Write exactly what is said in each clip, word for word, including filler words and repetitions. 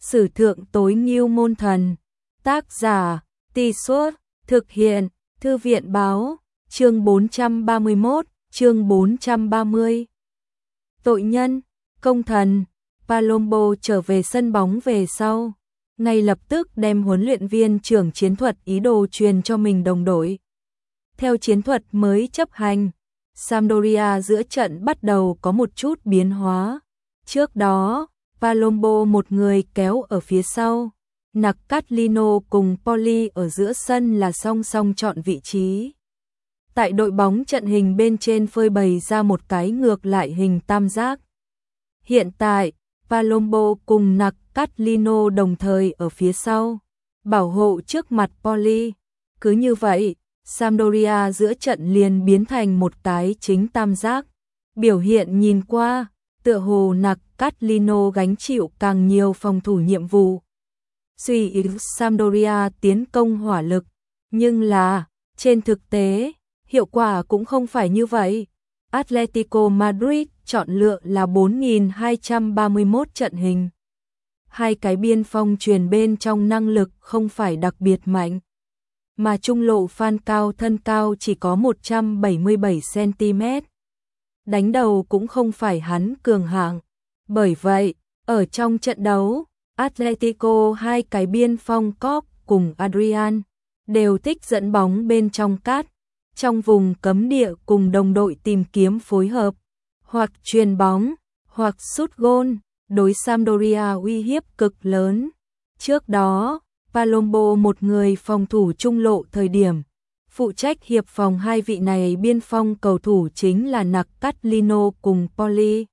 Sử thượng tối ngưu môn thần. Tác giả, Tì Suốt, thực hiện, Thư viện báo, chương bốn trăm ba mươi mốt, chương bốn trăm ba mươi. Tội nhân, công thần, Palombo trở về sân bóng về sau, ngay lập tức đem huấn luyện viên trưởng chiến thuật ý đồ truyền cho mình đồng đội. Theo chiến thuật mới chấp hành, Sampdoria giữa trận bắt đầu có một chút biến hóa. Trước đó, Palombo một người kéo ở phía sau, Nakatino cùng Poli ở giữa sân là song song chọn vị trí. Tại đội bóng trận hình bên trên phơi bày ra một cái ngược lại hình tam giác. Hiện tại, Palombo cùng Nakatino đồng thời ở phía sau, bảo hộ trước mặt Poli. Cứ như vậy, Sampdoria giữa trận liền biến thành một cái chính tam giác. Biểu hiện nhìn qua, tựa hồ Nakatino gánh chịu càng nhiều phòng thủ nhiệm vụ. Suy yếu Sampdoria tiến công hỏa lực, nhưng là, trên thực tế, hiệu quả cũng không phải như vậy. Atletico Madrid chọn lựa là bốn nghìn hai trăm ba mươi mốt trận hình. Hai cái biên phong truyền bên trong năng lực không phải đặc biệt mạnh, mà trung lộ Phan cao thân cao chỉ có một trăm bảy mươi bảy xăng ti mét. Đánh đầu cũng không phải hắn cường hạng. Bởi vậy, ở trong trận đấu, Atletico hai cái biên phong Cop cùng Adrian đều thích dẫn bóng bên trong cát, trong vùng cấm địa cùng đồng đội tìm kiếm phối hợp, hoặc chuyền bóng, hoặc sút gôn, đối Sampdoria uy hiếp cực lớn. Trước đó, Palombo một người phòng thủ trung lộ thời điểm, phụ trách hiệp phòng hai vị này biên phong cầu thủ chính là Nakatino cùng Poli.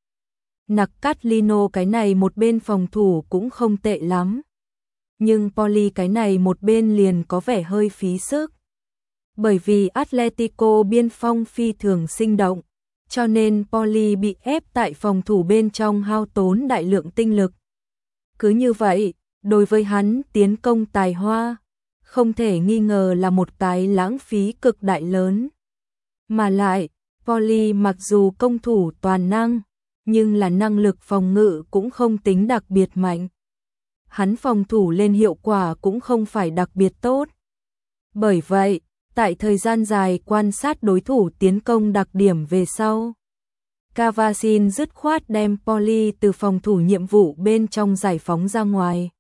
Nakatino cái này một bên phòng thủ cũng không tệ lắm, nhưng Poli cái này một bên liền có vẻ hơi phí sức. Bởi vì Atletico biên phong phi thường sinh động, cho nên Poli bị ép tại phòng thủ bên trong hao tốn đại lượng tinh lực. Cứ như vậy, đối với hắn tiến công tài hoa, không thể nghi ngờ là một cái lãng phí cực đại lớn. Mà lại, Poli mặc dù công thủ toàn năng, nhưng là năng lực phòng ngự cũng không tính đặc biệt mạnh. Hắn phòng thủ lên hiệu quả cũng không phải đặc biệt tốt. Bởi vậy, tại thời gian dài quan sát đối thủ tiến công đặc điểm về sau, Cavasin dứt khoát đem Poli từ phòng thủ nhiệm vụ bên trong giải phóng ra ngoài,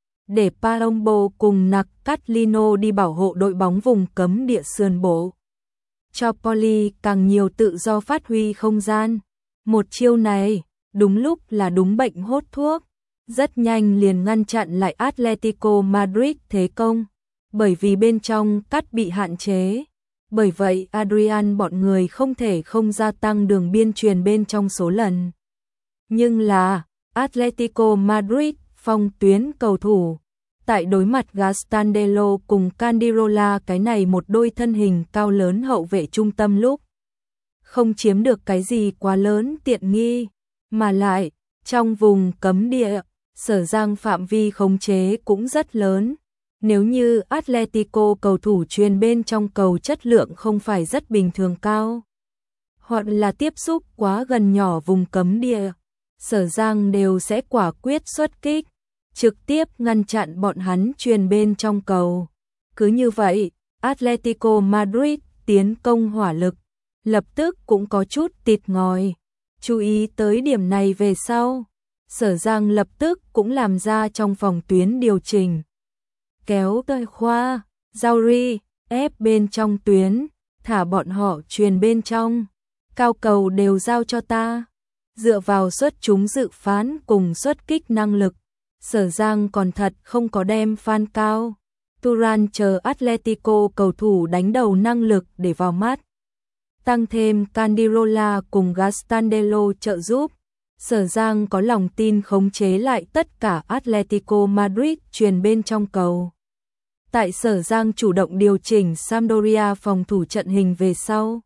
để Palombo cùng Nakatino đi bảo hộ đội bóng vùng cấm địa sườn bộ, cho Poli càng nhiều tự do phát huy không gian. Một chiêu này, đúng lúc là đúng bệnh hốt thuốc, rất nhanh liền ngăn chặn lại Atletico Madrid thế công, bởi vì bên trong cắt bị hạn chế. Bởi vậy Adrian bọn người không thể không gia tăng đường biên truyền bên trong số lần. Nhưng là, Atletico Madrid phong tuyến cầu thủ, tại đối mặt Gastandelo cùng Candirola cái này một đôi thân hình cao lớn hậu vệ trung tâm lúc, không chiếm được cái gì quá lớn tiện nghi, mà lại, trong vùng cấm địa, Sở Giang phạm vi khống chế cũng rất lớn. Nếu như Atletico cầu thủ truyền bên trong cầu chất lượng không phải rất bình thường cao, hoặc là tiếp xúc quá gần nhỏ vùng cấm địa, Sở Giang đều sẽ quả quyết xuất kích, trực tiếp ngăn chặn bọn hắn truyền bên trong cầu. Cứ như vậy, Atletico Madrid tiến công hỏa lực, lập tức cũng có chút tịt ngòi. Chú ý tới điểm này về sau, Sở Giang lập tức cũng làm ra trong phòng tuyến điều chỉnh. Kéo tơi khoa, Zauri, ép bên trong tuyến, thả bọn họ truyền bên trong. Cao cầu đều giao cho ta. Dựa vào xuất chúng dự phán cùng xuất kích năng lực, Sở Giang còn thật không có đem Phan cao, Turan chờ Atletico cầu thủ đánh đầu năng lực để vào mắt. Tăng thêm Candirola cùng Gastandelo trợ giúp, Sở Giang có lòng tin khống chế lại tất cả Atletico Madrid truyền bên trong cầu. Tại Sở Giang chủ động điều chỉnh Sampdoria phòng thủ trận hình về sau,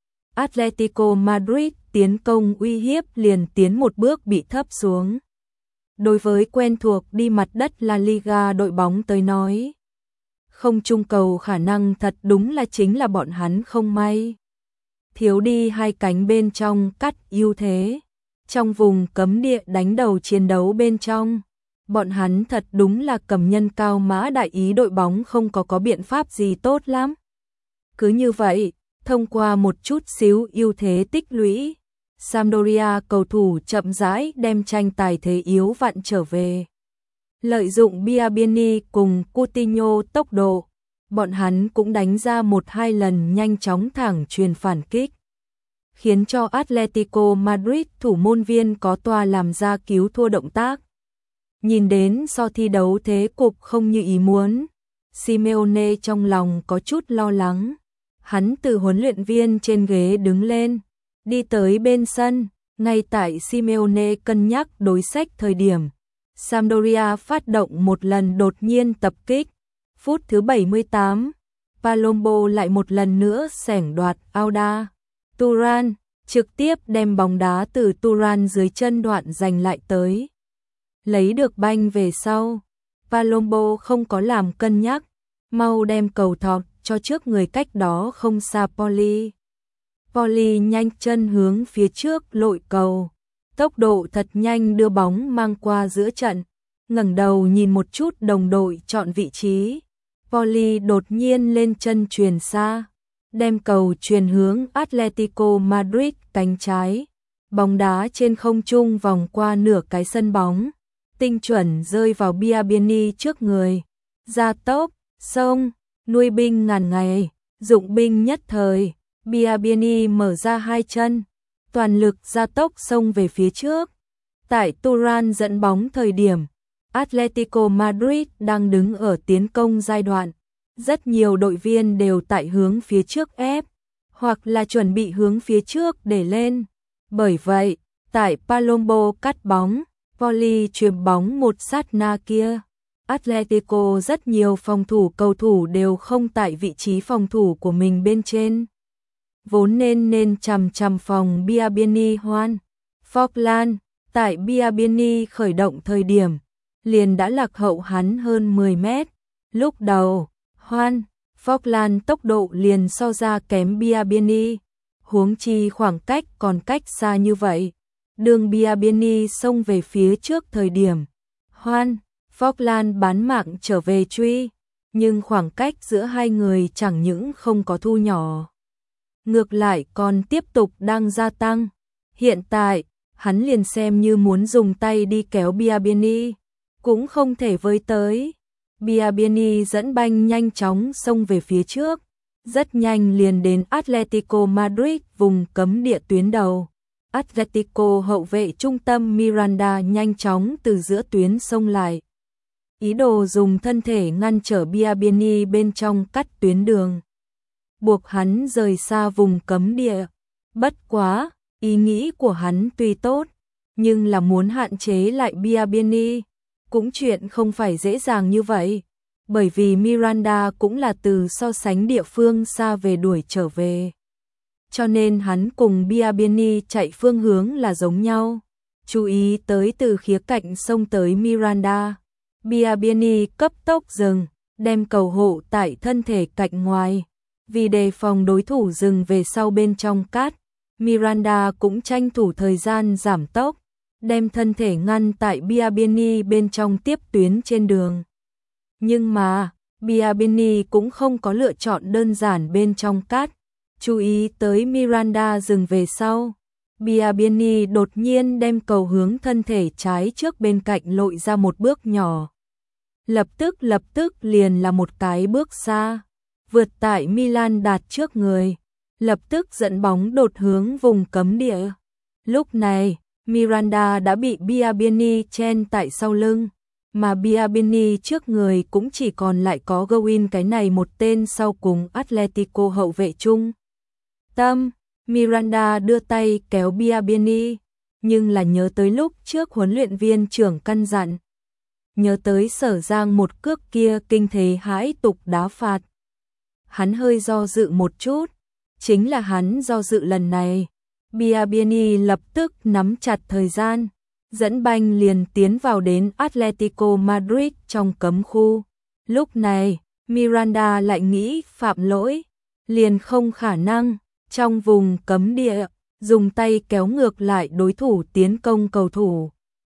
Atletico Madrid tiến công uy hiếp liền tiến một bước bị thấp xuống. Đối với quen thuộc đi mặt đất La Liga đội bóng tới nói, không trung cầu khả năng thật đúng là chính là bọn hắn không may. Thiếu đi hai cánh bên trong cắt ưu thế. Trong vùng cấm địa đánh đầu chiến đấu bên trong, Bọn hắn thật đúng là cầm nhân cao mã đại, ý đội bóng không có có biện pháp gì tốt lắm. Cứ như vậy, thông qua một chút xíu ưu thế tích lũy, Sampdoria cầu thủ chậm rãi đem tranh tài thế yếu vặn trở về. Lợi dụng Biabiany cùng Coutinho tốc độ, bọn hắn cũng đánh ra một hai lần nhanh chóng thẳng chuyền phản kích, khiến cho Atletico Madrid thủ môn viên có toa làm ra cứu thua động tác. Nhìn đến so thi đấu thế cục không như ý muốn, Simeone trong lòng có chút lo lắng. Hắn từ huấn luyện viên trên ghế đứng lên, đi tới bên sân, ngay tại Simeone cân nhắc đối sách thời điểm. Sampdoria phát động một lần đột nhiên tập kích. Phút thứ bảy mươi tám, Palombo lại một lần nữa xẻng đoạt Arda Turan, trực tiếp đem bóng đá từ Turan dưới chân đoạn giành lại tới. Lấy được banh về sau, Palombo không có làm cân nhắc, mau đem cầu thọt cho trước người cách đó không xa Poli. Poli nhanh chân hướng phía trước lội cầu, tốc độ thật nhanh đưa bóng mang qua giữa trận, ngẩng đầu nhìn một chút đồng đội chọn vị trí. Poli đột nhiên lên chân chuyền xa, đem cầu chuyền hướng Atletico Madrid cánh trái. Bóng đá trên không trung vòng qua nửa cái sân bóng, tinh chuẩn rơi vào Biabiany trước người. Gia tốc, xông, nuôi binh ngàn ngày, dụng binh nhất thời. Biabiany mở ra hai chân, toàn lực gia tốc xông về phía trước. Tại Turan dẫn bóng thời điểm, Atletico Madrid đang đứng ở tiến công giai đoạn. Rất nhiều đội viên đều tại hướng phía trước ép, hoặc là chuẩn bị hướng phía trước để lên. Bởi vậy, tại Palombo cắt bóng, Poli chuyền bóng một sát na kia, Atletico rất nhiều phòng thủ cầu thủ đều không tại vị trí phòng thủ của mình bên trên. Vốn nên nên chằm chằm phòng Biabiany Juan Forlán, tại Biabiany khởi động thời điểm, liền đã lạc hậu hắn hơn mười mét. Lúc đầu, Juan Forlán tốc độ liền so ra kém Biabiany, huống chi khoảng cách còn cách xa như vậy. Đường Biabiany xông về phía trước thời điểm, Juan Forlán bán mạng trở về truy, nhưng khoảng cách giữa hai người chẳng những không có thu nhỏ, ngược lại còn tiếp tục đang gia tăng. Hiện tại, hắn liền xem như muốn dùng tay đi kéo Biabiany, cũng không thể với tới. Biabiany dẫn banh nhanh chóng xông về phía trước, rất nhanh liền đến Atletico Madrid vùng cấm địa tuyến đầu. Atletico hậu vệ trung tâm Miranda nhanh chóng từ giữa tuyến xông lại, ý đồ dùng thân thể ngăn trở Biabiany bên trong cắt tuyến đường, buộc hắn rời xa vùng cấm địa. Bất quá, ý nghĩ của hắn tuy tốt, nhưng là muốn hạn chế lại Biabiany, cũng chuyện không phải dễ dàng như vậy, bởi vì Miranda cũng là từ so sánh địa phương xa về đuổi trở về. Cho nên hắn cùng Biabiany chạy phương hướng là giống nhau. Chú ý tới từ khía cạnh xông tới Miranda, Biabiany cấp tốc dừng, đem cầu hộ tại thân thể cạnh ngoài. Vì đề phòng đối thủ dừng về sau bên trong cát, Miranda cũng tranh thủ thời gian giảm tốc, đem thân thể ngăn tại Biabiany bên trong tiếp tuyến trên đường. Nhưng mà, Biabiany cũng không có lựa chọn đơn giản bên trong cát. Chú ý tới Miranda dừng về sau, Biabiany đột nhiên đem cầu hướng thân thể trái trước bên cạnh lội ra một bước nhỏ. Lập tức lập tức liền là một cái bước xa, vượt tại Milan đạt trước người, lập tức dẫn bóng đột hướng vùng cấm địa. Lúc này, Miranda đã bị Biabiany chen tại sau lưng, mà Biabiany trước người cũng chỉ còn lại có Gouin cái này một tên sau cùng Atletico hậu vệ trung tâm. Miranda đưa tay kéo Biabiany, nhưng là nhớ tới lúc trước huấn luyện viên trưởng căn dặn, nhớ tới Sở Giang một cước kia kinh thế hãi tục đá phạt. Hắn hơi do dự một chút, chính là hắn do dự lần này, Biabiany lập tức nắm chặt thời gian, dẫn banh liền tiến vào đến Atletico Madrid trong cấm khu. Lúc này, Miranda lại nghĩ phạm lỗi, liền không khả năng trong vùng cấm địa dùng tay kéo ngược lại đối thủ tiến công cầu thủ.